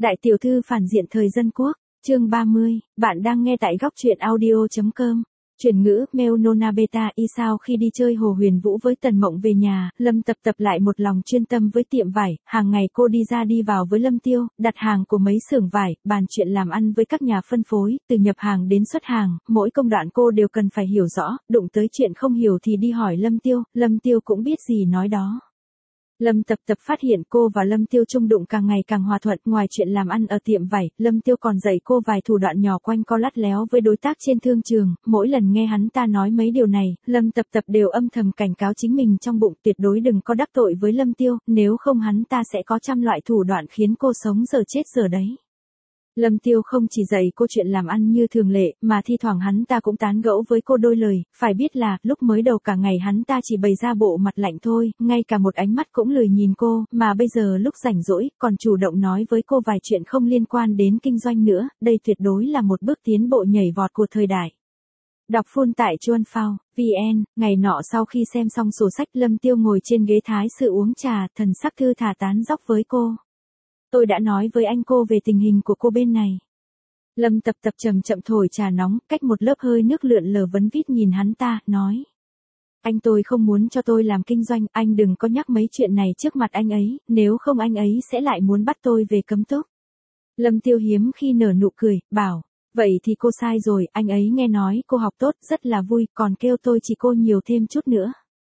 Đại tiểu thư phản diện thời dân quốc, chương 30, bạn đang nghe tại góc truyện audio.com. Chuyển ngữ, mail nona beta y sao khi đi chơi Hồ Huyền Vũ với Tần Mộng về nhà, Lâm Tập Tập lại một lòng chuyên tâm với tiệm vải, hàng ngày cô đi ra đi vào với Lâm Tiêu, đặt hàng của mấy xưởng vải, bàn chuyện làm ăn với các nhà phân phối, từ nhập hàng đến xuất hàng, mỗi công đoạn cô đều cần phải hiểu rõ, đụng tới chuyện không hiểu thì đi hỏi Lâm Tiêu cũng biết gì nói đó. Lâm Tập Tập phát hiện cô và Lâm Tiêu chung đụng càng ngày càng hòa thuận, ngoài chuyện làm ăn ở tiệm vải, Lâm Tiêu còn dạy cô vài thủ đoạn nhỏ quanh co lắt léo với đối tác trên thương trường, mỗi lần nghe hắn ta nói mấy điều này, Lâm Tập Tập đều âm thầm cảnh cáo chính mình trong bụng tuyệt đối đừng có đắc tội với Lâm Tiêu, nếu không hắn ta sẽ có trăm loại thủ đoạn khiến cô sống giờ chết giờ đấy. Lâm Tiêu không chỉ dạy cô chuyện làm ăn như thường lệ, mà thi thoảng hắn ta cũng tán gẫu với cô đôi lời, phải biết là, lúc mới đầu cả ngày hắn ta chỉ bày ra bộ mặt lạnh thôi, ngay cả một ánh mắt cũng lười nhìn cô, mà bây giờ lúc rảnh rỗi, còn chủ động nói với cô vài chuyện không liên quan đến kinh doanh nữa, đây tuyệt đối là một bước tiến bộ nhảy vọt của thời đại. Đọc full tại Chuan Phao, VN, ngày nọ sau khi xem xong sổ sách Lâm Tiêu ngồi trên ghế thái sự uống trà, thần sắc thư thả tán dóc với cô. Tôi đã nói với anh cô về tình hình của cô bên này. Lâm Tập Tập chậm chậm thổi trà nóng, cách một lớp hơi nước lượn lờ vấn vít nhìn hắn ta, nói. Anh tôi không muốn cho tôi làm kinh doanh, anh đừng có nhắc mấy chuyện này trước mặt anh ấy, nếu không anh ấy sẽ lại muốn bắt tôi về cấm túc. Lâm Tiêu hiếm khi nở nụ cười, bảo, vậy thì cô sai rồi, anh ấy nghe nói cô học tốt, rất là vui, còn kêu tôi chỉ cô nhiều thêm chút nữa.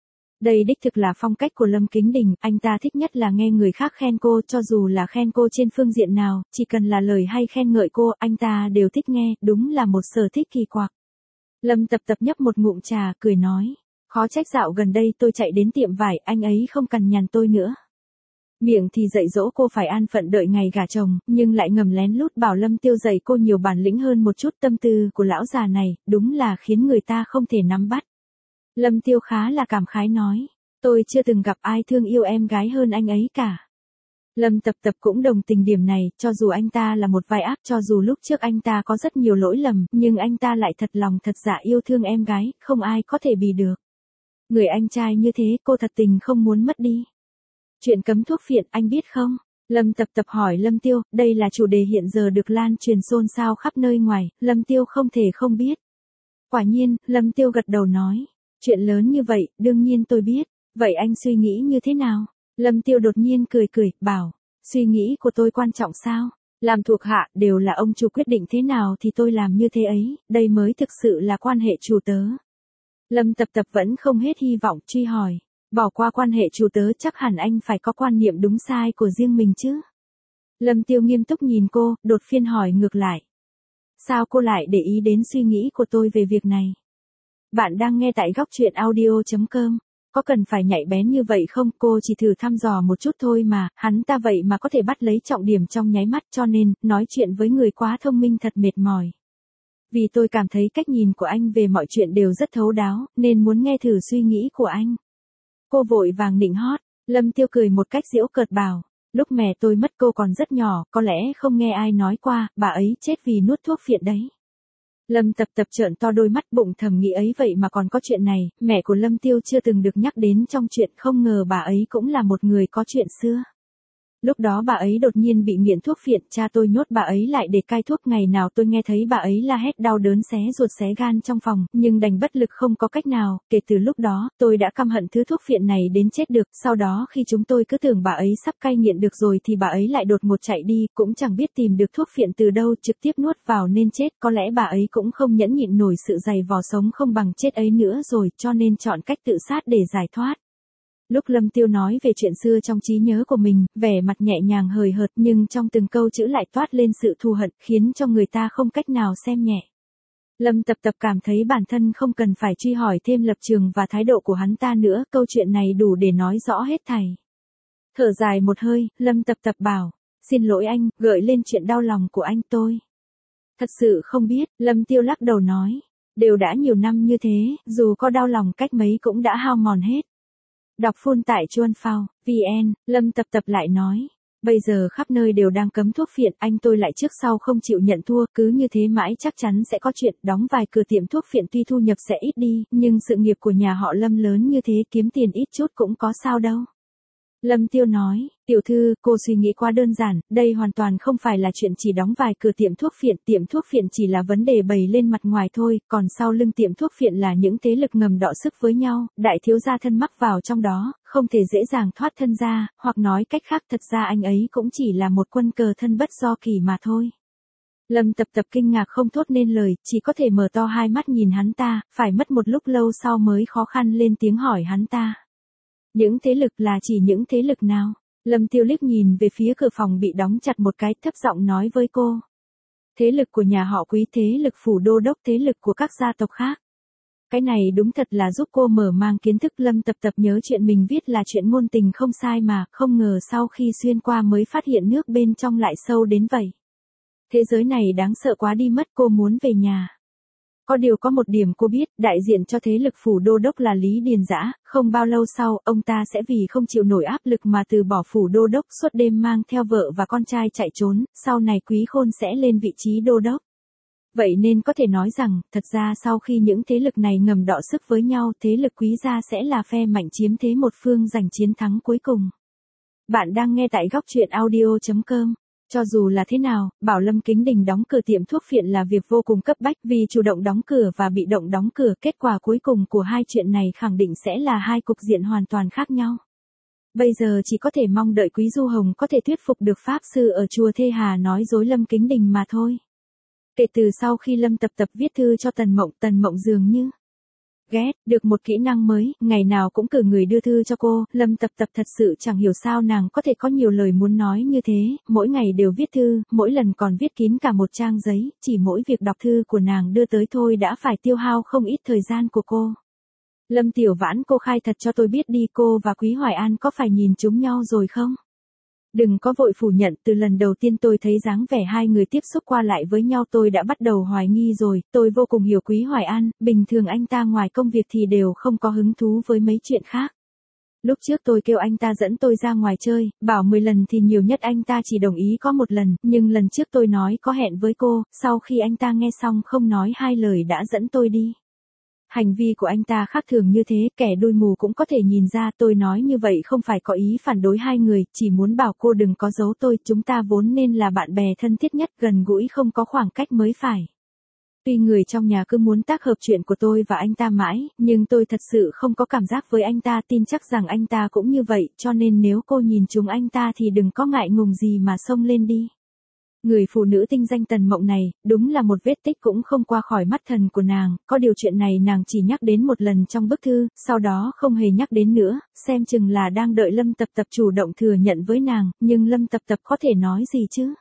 Đây đích thực là phong cách của Lâm Kính Đình, anh ta thích nhất là nghe người khác khen cô, cho dù là khen cô trên phương diện nào, chỉ cần là lời hay khen ngợi cô, anh ta đều thích nghe, đúng là một sở thích kỳ quặc. Lâm Tập Tập nhấp một ngụm trà, cười nói, khó trách dạo gần đây tôi chạy đến tiệm vải, anh ấy không cằn nhằn tôi nữa. Miệng thì dạy dỗ cô phải an phận đợi ngày gả chồng, nhưng lại ngầm lén lút bảo Lâm Tiêu dạy cô nhiều bản lĩnh hơn một chút. Tâm tư của lão già này, đúng là khiến người ta không thể nắm bắt. Lâm Tiêu khá là cảm khái nói, tôi chưa từng gặp ai thương yêu em gái hơn anh ấy cả. Lâm Tập Tập cũng đồng tình điểm này, cho dù anh ta là một vai ác, cho dù lúc trước anh ta có rất nhiều lỗi lầm, nhưng anh ta lại thật lòng thật dạ yêu thương em gái, không ai có thể bì được. Người anh trai như thế cô thật tình không muốn mất đi. Chuyện cấm thuốc phiện anh biết không? Lâm Tập Tập hỏi Lâm Tiêu, đây là chủ đề hiện giờ được lan truyền xôn xao khắp nơi ngoài, Lâm Tiêu không thể không biết. Quả nhiên, Lâm Tiêu gật đầu nói. Chuyện lớn như vậy, đương nhiên tôi biết. Vậy anh suy nghĩ như thế nào? Lâm Tiêu đột nhiên cười, bảo. Suy nghĩ của tôi quan trọng sao? Làm thuộc hạ, đều là ông chủ quyết định thế nào thì tôi làm như thế ấy, đây mới thực sự là quan hệ chủ tớ. Lâm Tập Tập vẫn không hết hy vọng, truy hỏi. Bỏ qua quan hệ chủ tớ chắc hẳn anh phải có quan niệm đúng sai của riêng mình chứ? Lâm Tiêu nghiêm túc nhìn cô, đột phiên hỏi ngược lại. Sao cô lại để ý đến suy nghĩ của tôi về việc này? Bạn đang nghe tại góc truyện audio.com. Có cần phải nhạy bén như vậy không? Cô chỉ thử thăm dò một chút thôi mà, hắn ta vậy mà có thể bắt lấy trọng điểm trong nháy mắt, cho nên, nói chuyện với người quá thông minh thật mệt mỏi. Vì tôi cảm thấy cách nhìn của anh về mọi chuyện đều rất thấu đáo, nên muốn nghe thử suy nghĩ của anh. Cô vội vàng nịnh hót, Lâm Tiêu cười một cách giễu cợt bảo. Lúc mẹ tôi mất cô còn rất nhỏ, có lẽ không nghe ai nói qua, bà ấy chết vì nuốt thuốc phiện đấy. Lâm Tập Tập trợn to đôi mắt, bụng thầm nghĩ ấy vậy mà còn có chuyện này, mẹ của Lâm Tiêu chưa từng được nhắc đến trong chuyện, không ngờ bà ấy cũng là một người có chuyện xưa. Lúc đó bà ấy đột nhiên bị nghiện thuốc phiện, cha tôi nhốt bà ấy lại để cai thuốc, ngày nào tôi nghe thấy bà ấy la hét đau đớn xé ruột xé gan trong phòng, nhưng đành bất lực không có cách nào, kể từ lúc đó, tôi đã căm hận thứ thuốc phiện này đến chết được, sau đó khi chúng tôi cứ tưởng bà ấy sắp cai nghiện được rồi thì bà ấy lại đột ngột chạy đi, cũng chẳng biết tìm được thuốc phiện từ đâu, trực tiếp nuốt vào nên chết, có lẽ bà ấy cũng không nhẫn nhịn nổi sự dày vò sống không bằng chết ấy nữa rồi, cho nên chọn cách tự sát để giải thoát. Lúc Lâm Tiêu nói về chuyện xưa trong trí nhớ của mình, vẻ mặt nhẹ nhàng hời hợt nhưng trong từng câu chữ lại toát lên sự thù hận, khiến cho người ta không cách nào xem nhẹ. Lâm Tập Tập cảm thấy bản thân không cần phải truy hỏi thêm lập trường và thái độ của hắn ta nữa, câu chuyện này đủ để nói rõ hết thảy. Thở dài một hơi, Lâm Tập Tập bảo, xin lỗi anh, gợi lên chuyện đau lòng của anh tôi. Thật sự không biết, Lâm Tiêu lắc đầu nói, đều đã nhiều năm như thế, dù có đau lòng cách mấy cũng đã hao mòn hết. Đọc full tại Chuan Phao, VN, Lâm Tập Tập lại nói, bây giờ khắp nơi đều đang cấm thuốc phiện, anh tôi lại trước sau không chịu nhận thua, cứ như thế mãi chắc chắn sẽ có chuyện, đóng vài cửa tiệm thuốc phiện tuy thu nhập sẽ ít đi, nhưng sự nghiệp của nhà họ Lâm lớn như thế kiếm tiền ít chút cũng có sao đâu. Lâm Tiêu nói, tiểu thư, cô suy nghĩ quá đơn giản, đây hoàn toàn không phải là chuyện chỉ đóng vài cửa tiệm thuốc phiện chỉ là vấn đề bày lên mặt ngoài thôi, còn sau lưng tiệm thuốc phiện là những thế lực ngầm đọ sức với nhau, đại thiếu gia thân mắc vào trong đó, không thể dễ dàng thoát thân ra, hoặc nói cách khác thật ra anh ấy cũng chỉ là một quân cờ thân bất do kỳ mà thôi. Lâm Tập Tập kinh ngạc không thốt nên lời, chỉ có thể mở to hai mắt nhìn hắn ta, phải mất một lúc lâu sau mới khó khăn lên tiếng hỏi hắn ta. Những thế lực là chỉ những thế lực nào? Lâm Tiêu liếc nhìn về phía cửa phòng bị đóng chặt một cái, thấp giọng nói với cô. Thế lực của nhà họ Quý, thế lực phủ đô đốc, thế lực của các gia tộc khác. Cái này đúng thật là giúp cô mở mang kiến thức. Lâm Tập Tập nhớ chuyện mình viết là chuyện ngôn tình không sai mà, không ngờ sau khi xuyên qua mới phát hiện nước bên trong lại sâu đến vậy. Thế giới này đáng sợ quá đi mất, cô muốn về nhà. Có điều có một điểm cô biết, đại diện cho thế lực phủ đô đốc là Lý Điền Dã, không bao lâu sau, ông ta sẽ vì không chịu nổi áp lực mà từ bỏ phủ đô đốc, suốt đêm mang theo vợ và con trai chạy trốn, sau này Quý Khôn sẽ lên vị trí đô đốc. Vậy nên có thể nói rằng, thật ra sau khi những thế lực này ngầm đọ sức với nhau, thế lực Quý gia sẽ là phe mạnh chiếm thế một phương giành chiến thắng cuối cùng. Bạn đang nghe tại góc truyện audio.com. Cho dù là thế nào, bảo Lâm Kính Đình đóng cửa tiệm thuốc phiện là việc vô cùng cấp bách, vì chủ động đóng cửa và bị động đóng cửa, kết quả cuối cùng của hai chuyện này khẳng định sẽ là hai cục diện hoàn toàn khác nhau. Bây giờ chỉ có thể mong đợi Quý Du Hồng có thể thuyết phục được Pháp Sư ở chùa Thê Hà nói dối Lâm Kính Đình mà thôi. Kể từ sau khi Lâm Tập Tập viết thư cho Tần Mộng dường như ghét được một kỹ năng mới, ngày nào cũng cử người đưa thư cho cô. Lâm Tập Tập thật sự chẳng hiểu sao nàng có thể có nhiều lời muốn nói như thế, mỗi ngày đều viết thư, mỗi lần còn viết kín cả một trang giấy, chỉ mỗi việc đọc thư của nàng đưa tới thôi đã phải tiêu hao không ít thời gian của cô. Lâm Tiểu Vãn, cô khai thật cho tôi biết đi, cô và Quý Hoài An có phải nhìn trúng nhau rồi không? Đừng có vội phủ nhận, từ lần đầu tiên tôi thấy dáng vẻ hai người tiếp xúc qua lại với nhau tôi đã bắt đầu hoài nghi rồi. Tôi vô cùng hiểu Quý Hoài An, bình thường anh ta ngoài công việc thì đều không có hứng thú với mấy chuyện khác. Lúc trước tôi kêu anh ta dẫn tôi ra ngoài chơi, bảo 10 lần thì nhiều nhất anh ta chỉ đồng ý có một lần, nhưng lần trước tôi nói có hẹn với cô, sau khi anh ta nghe xong không nói hai lời đã dẫn tôi đi. Hành vi của anh ta khác thường như thế, kẻ đuôi mù cũng có thể nhìn ra. Tôi nói như vậy không phải có ý phản đối hai người, chỉ muốn bảo cô đừng có giấu tôi, chúng ta vốn nên là bạn bè thân thiết nhất, gần gũi không có khoảng cách mới phải. Tuy người trong nhà cứ muốn tác hợp chuyện của tôi và anh ta mãi, nhưng tôi thật sự không có cảm giác với anh ta, tin chắc rằng anh ta cũng như vậy, cho nên nếu cô nhìn trúng anh ta thì đừng có ngại ngùng gì mà xông lên đi. Người phụ nữ tinh danh Tần Mộng này, đúng là một vết tích cũng không qua khỏi mắt thần của nàng, có điều chuyện này nàng chỉ nhắc đến một lần trong bức thư, sau đó không hề nhắc đến nữa, xem chừng là đang đợi Lâm Tập Tập chủ động thừa nhận với nàng, nhưng Lâm Tập Tập có thể nói gì chứ?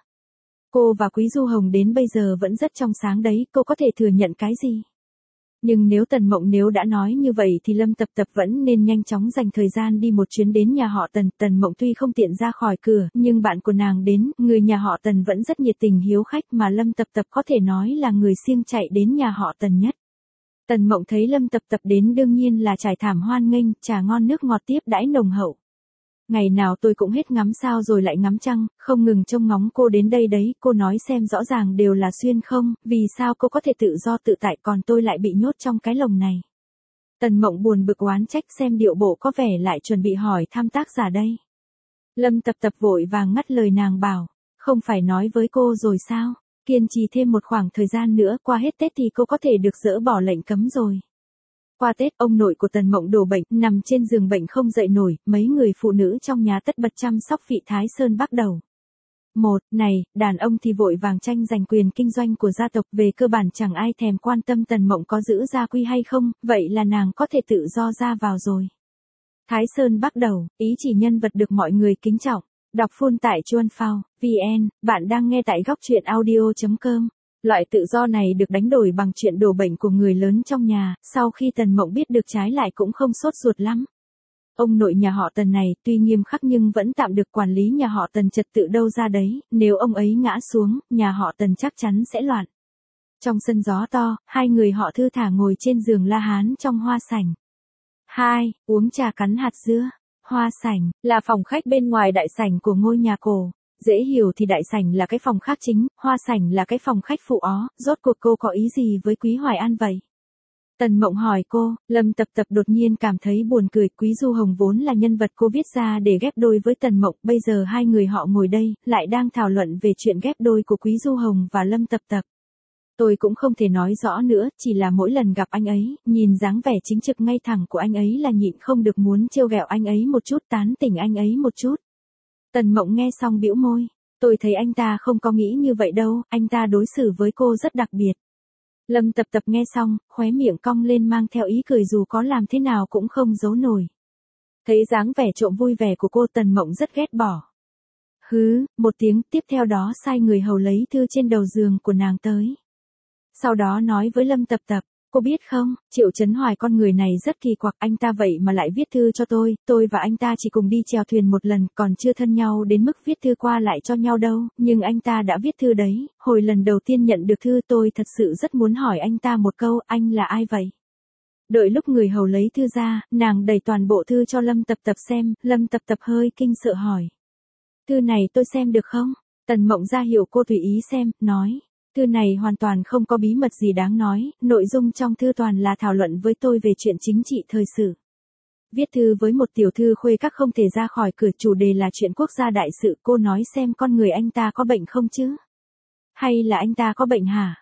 Cô và Quý Du Hồng đến bây giờ vẫn rất trong sáng đấy, cô có thể thừa nhận cái gì? Nhưng nếu Tần Mộng nếu đã nói như vậy thì Lâm Tập Tập vẫn nên nhanh chóng dành thời gian đi một chuyến đến nhà họ Tần. Tần Mộng tuy không tiện ra khỏi cửa, nhưng bạn của nàng đến, người nhà họ Tần vẫn rất nhiệt tình hiếu khách mà Lâm Tập Tập có thể nói là người siêng chạy đến nhà họ Tần nhất. Tần Mộng thấy Lâm Tập Tập đến đương nhiên là trải thảm hoan nghênh, trà ngon nước ngọt tiếp đãi nồng hậu. Ngày nào tôi cũng hết ngắm sao rồi lại ngắm trăng, không ngừng trông ngóng cô đến đây đấy, cô nói xem rõ ràng đều là xuyên không, vì sao cô có thể tự do tự tại còn tôi lại bị nhốt trong cái lồng này. Tần Mộng buồn bực oán trách, xem điệu bộ có vẻ lại chuẩn bị hỏi thăm tác giả đây. Lâm Tập Tập vội vàng ngắt lời nàng bảo, không phải nói với cô rồi sao, kiên trì thêm một khoảng thời gian nữa, qua hết Tết thì cô có thể được dỡ bỏ lệnh cấm rồi. Qua Tết, ông nội của Tần Mộng đổ bệnh, nằm trên giường bệnh không dậy nổi, mấy người phụ nữ trong nhà tất bật chăm sóc vị Thái Sơn bắt đầu. Này, đàn ông thì vội vàng tranh giành quyền kinh doanh của gia tộc, về cơ bản chẳng ai thèm quan tâm Tần Mộng có giữ gia quy hay không, vậy là nàng có thể tự do ra vào rồi. Thái Sơn bắt đầu, ý chỉ nhân vật được mọi người kính trọng. Đọc full tại Chuan Phao, VN, bạn đang nghe tại góc truyện audio.com. Loại tự do này được đánh đổi bằng chuyện đổ bệnh của người lớn trong nhà, sau khi Tần Mộng biết được trái lại cũng không sốt ruột lắm. Ông nội nhà họ Tần này tuy nghiêm khắc nhưng vẫn tạm được quản lý nhà họ Tần trật tự đâu ra đấy, nếu ông ấy ngã xuống, nhà họ Tần chắc chắn sẽ loạn. Trong sân gió to, hai người họ thư thả ngồi trên giường la hán trong hoa sảnh. Uống trà cắn hạt dưa. Hoa sảnh là phòng khách bên ngoài đại sảnh của ngôi nhà cổ. Dễ hiểu thì đại sảnh là cái phòng khách chính, hoa sảnh là cái phòng khách phụ ó, rốt cuộc cô có ý gì với Quý Hoài An vậy? Tần Mộng hỏi cô, Lâm Tập Tập đột nhiên cảm thấy buồn cười, Quý Du Hồng vốn là nhân vật cô viết ra để ghép đôi với Tần Mộng, bây giờ hai người họ ngồi đây, lại đang thảo luận về chuyện ghép đôi của Quý Du Hồng và Lâm Tập Tập. Tôi cũng không thể nói rõ nữa, chỉ là mỗi lần gặp anh ấy, nhìn dáng vẻ chính trực ngay thẳng của anh ấy là nhịn không được muốn trêu ghẹo anh ấy một chút, tán tỉnh anh ấy một chút. Tần Mộng nghe xong bĩu môi, tôi thấy anh ta không có nghĩ như vậy đâu, anh ta đối xử với cô rất đặc biệt. Lâm Tập Tập nghe xong, khóe miệng cong lên mang theo ý cười dù có làm thế nào cũng không giấu nổi. Thấy dáng vẻ trộm vui vẻ của cô, Tần Mộng rất ghét bỏ. Hứ, một tiếng, tiếp theo đó sai người hầu lấy thư trên đầu giường của nàng tới. Sau đó nói với Lâm Tập Tập, cô biết không, Triệu Chấn Hoài con người này rất kỳ quặc, anh ta vậy mà lại viết thư cho tôi và anh ta chỉ cùng đi chèo thuyền một lần, còn chưa thân nhau đến mức viết thư qua lại cho nhau đâu, nhưng anh ta đã viết thư đấy, hồi lần đầu tiên nhận được thư tôi thật sự rất muốn hỏi anh ta một câu, anh là ai vậy? Đợi lúc người hầu lấy thư ra, nàng đẩy toàn bộ thư cho Lâm Tập Tập xem, Lâm Tập Tập hơi kinh sợ hỏi. Thư này tôi xem được không? Tần Mộng ra hiệu cô tùy ý xem, nói. Thư này hoàn toàn không có bí mật gì đáng nói, nội dung trong thư toàn là thảo luận với tôi về chuyện chính trị thời sự. Viết thư với một tiểu thư khuê các không thể ra khỏi cửa, chủ đề là chuyện quốc gia đại sự, cô nói xem con người anh ta có bệnh không chứ? Hay là anh ta có bệnh hả?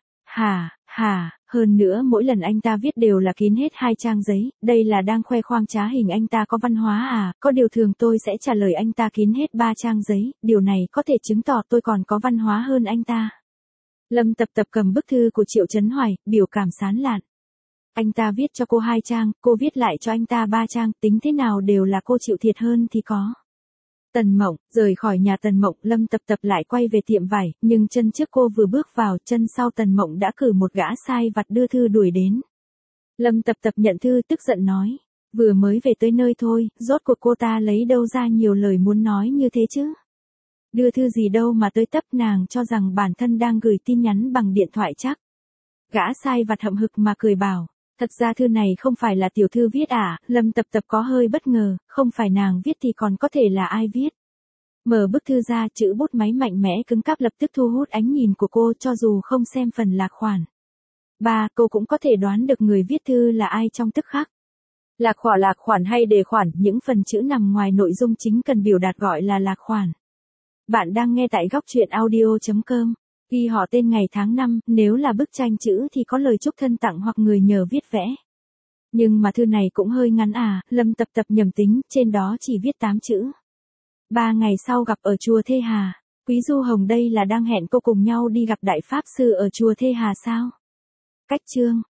Hơn nữa mỗi lần anh ta viết đều là kín hết 2 trang giấy, đây là đang khoe khoang trá hình anh ta có văn hóa à, có điều thường tôi sẽ trả lời anh ta kín hết 3 trang giấy, điều này có thể chứng tỏ tôi còn có văn hóa hơn anh ta. Lâm Tập Tập cầm bức thư của Triệu Chấn Hoài, biểu cảm sán lạn. Anh ta viết cho cô 2 trang, cô viết lại cho anh ta 3 trang, tính thế nào đều là cô chịu thiệt hơn thì có. Tần Mộng, rời khỏi nhà Tần Mộng, Lâm Tập Tập lại quay về tiệm vải, nhưng chân trước cô vừa bước vào, chân sau Tần Mộng đã cử một gã sai vặt đưa thư đuổi đến. Lâm Tập Tập nhận thư tức giận nói, vừa mới về tới nơi thôi, rốt cuộc cô ta lấy đâu ra nhiều lời muốn nói như thế chứ? Đưa thư gì đâu mà tới tấp, nàng cho rằng bản thân đang gửi tin nhắn bằng điện thoại chắc. Gã sai vặt hậm hực mà cười bảo, thật ra thư này không phải là tiểu thư viết à, Lâm Tập Tập có hơi bất ngờ, không phải nàng viết thì còn có thể là ai viết. Mở bức thư ra, chữ bút máy mạnh mẽ cứng cáp lập tức thu hút ánh nhìn của cô, cho dù không xem phần lạc khoản. Cô cũng có thể đoán được người viết thư là ai trong tức khắc. Lạc khoản hay đề khoản, những phần chữ nằm ngoài nội dung chính cần biểu đạt gọi là lạc khoản. Bạn đang nghe tại góc truyện audio.com. Ghi họ tên ngày tháng năm, nếu là bức tranh chữ thì có lời chúc thân tặng hoặc người nhờ viết vẽ. Nhưng mà thư này cũng hơi ngắn à, Lâm Tập Tập nhầm tính, trên đó chỉ viết 8 chữ. 3 ngày sau gặp ở chùa Thê Hà. Quý Du Hồng đây là đang hẹn cô cùng nhau đi gặp Đại Pháp Sư ở chùa Thê Hà sao? Cách chương